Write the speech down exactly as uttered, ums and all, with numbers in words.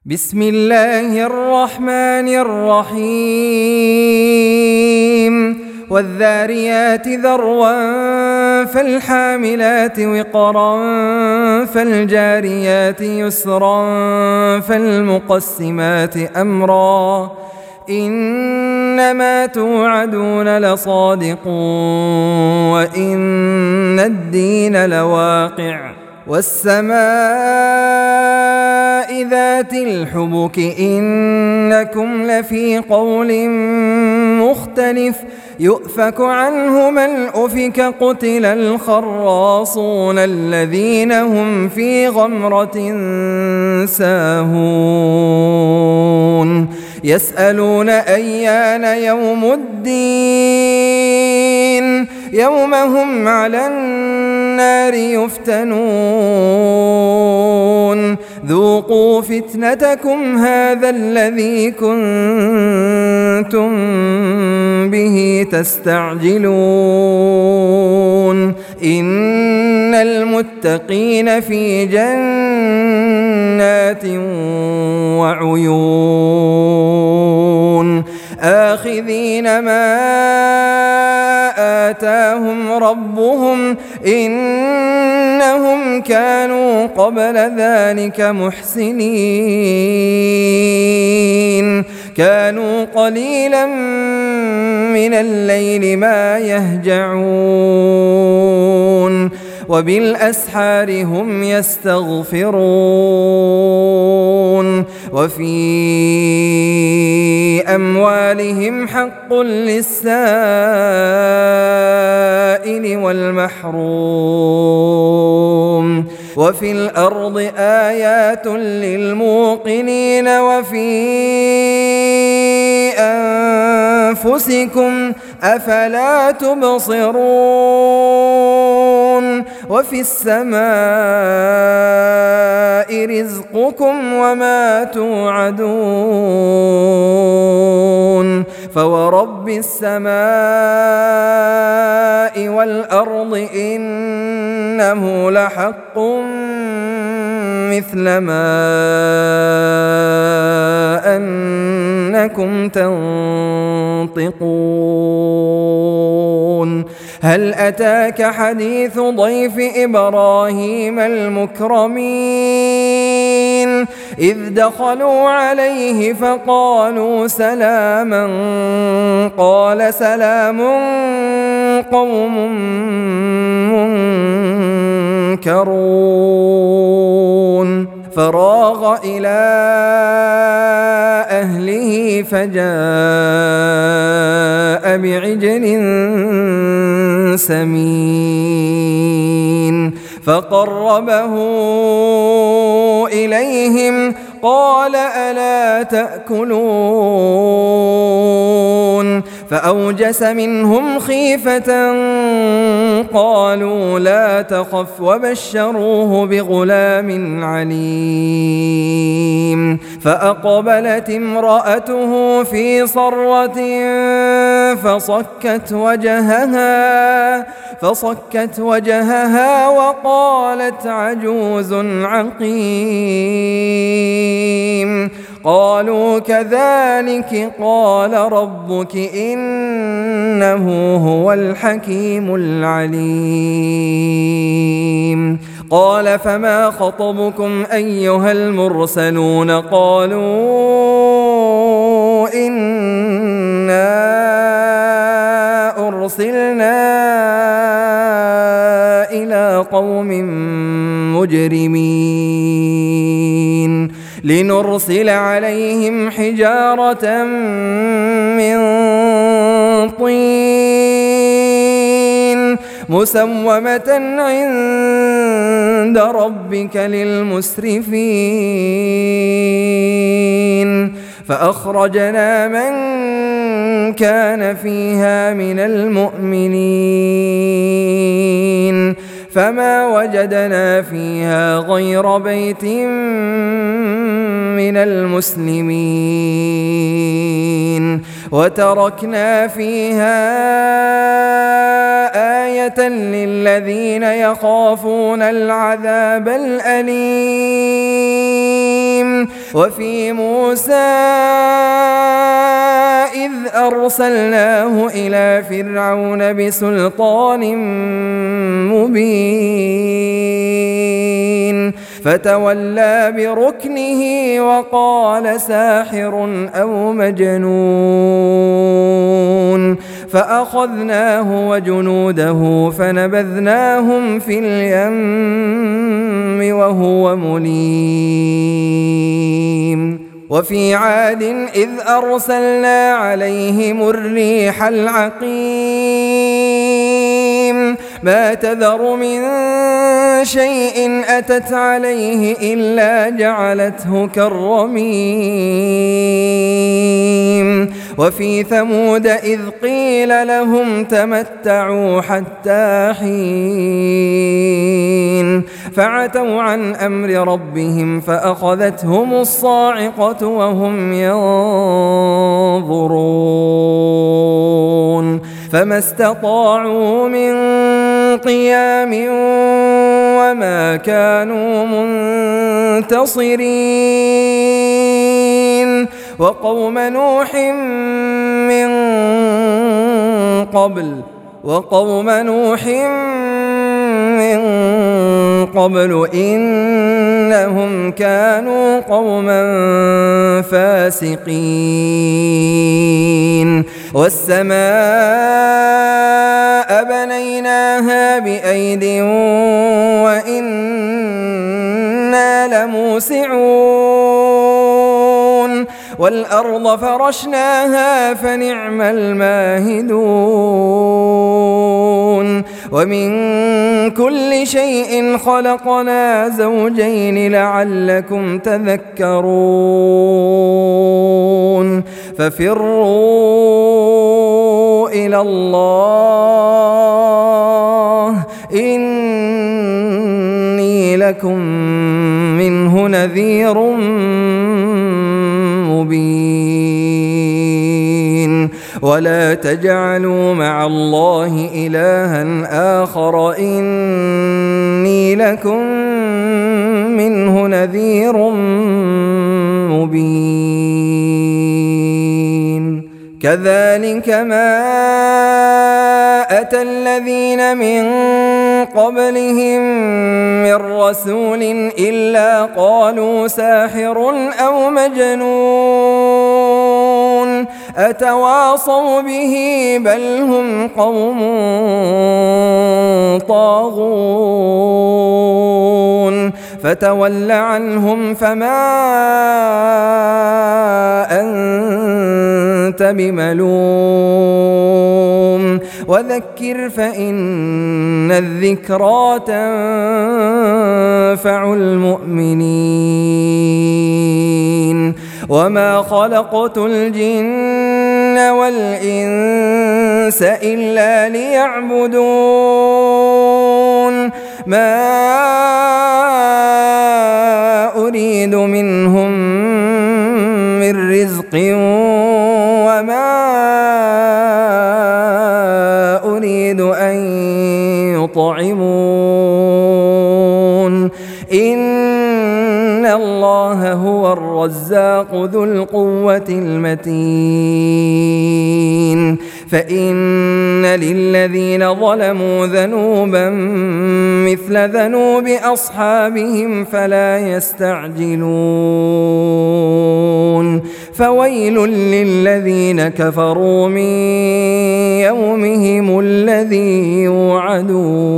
بسم الله الرحمن الرحيم والذاريات ذروا فالحاملات وقرا فالجاريات يسرا فالمقسمات أمرا إنما توعدون لصادق وإن الدين لواقع والسماء ذات الحبك إنكم لفي قول مختلف يؤفك عنه من أفك قتل الخراصون الذين هم في غمرة ساهون يسألون أيان يوم الدين يوم هم على النار يفتنون ذوقوا فتنتكم هذا الذي كنتم به تستعجلون إن المتقين في جنات وعيون آخذين ما آتاهم ربهم إنهم كانوا قبل ذلك محسنين كانوا قليلا من الليل ما يهجعون وبالأسحار هم يستغفرون وفي أموالهم حق للسائل والمحروم وفي الأرض آيات للموقنين وفي أنفسكم أفلا تبصرون وفي السماء رزقكم وما توعدون فورب السماء والأرض إنه لحق مثل ما أنكم تنطقون هل أتاك حديث ضيف إبراهيم المكرمين إذ دخلوا عليه فقالوا سلاما قال سلام قوم منكرون فراغ إلى أهله فجاء بعجل سمين فقربه إليهم قال ألا تأكلون فأوجس منهم خيفة قالوا لا تخف وبشروه بغلام عليم فأقبلت امرأته في صرة فصكت وجهها فصكت وجهها وقالت عجوز عقيم قالوا كذلك قال ربك إنه هو الحكيم العليم قال فما خطبكم أيها المرسلون قالوا إنا أرسلنا إلى قوم مجرمين لنرسل عليهم حجارة من طين مسومة عند ربك للمسرفين فأخرجنا من كان فيها من المؤمنين فما وجدنا فيها غير بيت من المسلمين وتركنا فيها آية للذين يخافون العذاب الأليم وفي موسى إذ أرسلناه إلى فرعون بسلطان مبين فتولى بركنه وقال ساحر أو مجنون فأخذناه وجنوده فنبذناهم في اليم وهو مليم وفي عاد إذ أرسلنا عليهم الريح العقيم ما تذر من شيء أتت عليه إلا جعلته كالرميم وفي ثمود إذ قيل لهم تمتعوا حتى حين فعتوا عن أمر ربهم فأخذتهم الصاعقة وهم ينظرون فما استطاعوا من قيام وما كانوا منتصرين وقوم نوح من قبل وقوم نوح من قبل إنهم كانوا قوما فاسقين والسماء بنيناها بأيد وإنا لموسعون والأرض فرشناها فنعم الماهدون ومن كل شيء خلقنا زوجين لعلكم تذكرون ففروا إلى الله إني لكم منه نذير مبين ولا تجعلوا مع الله إلها آخر إني لكم منه نذير مبين كذلك ما أتى الذين من قبلهم من رسول إلا قالوا ساحر أو مجنون أتواصوا به بل هم قوم طاغون فتول عنهم فما أنت بملوم وذكر فإن الذكرى تنفع المؤمنين وما خلقت الجن والإنس إلا ليعبدون ما أريد منهم من رزق وما أريد أن يطعمون إن الله هو الرزاق ذو القوة المتين فإن للذين ظلموا ذنوبا مثل ذنوب أصحابهم فلا يستعجلون فويل للذين كفروا من يومهم الذي يوعدون.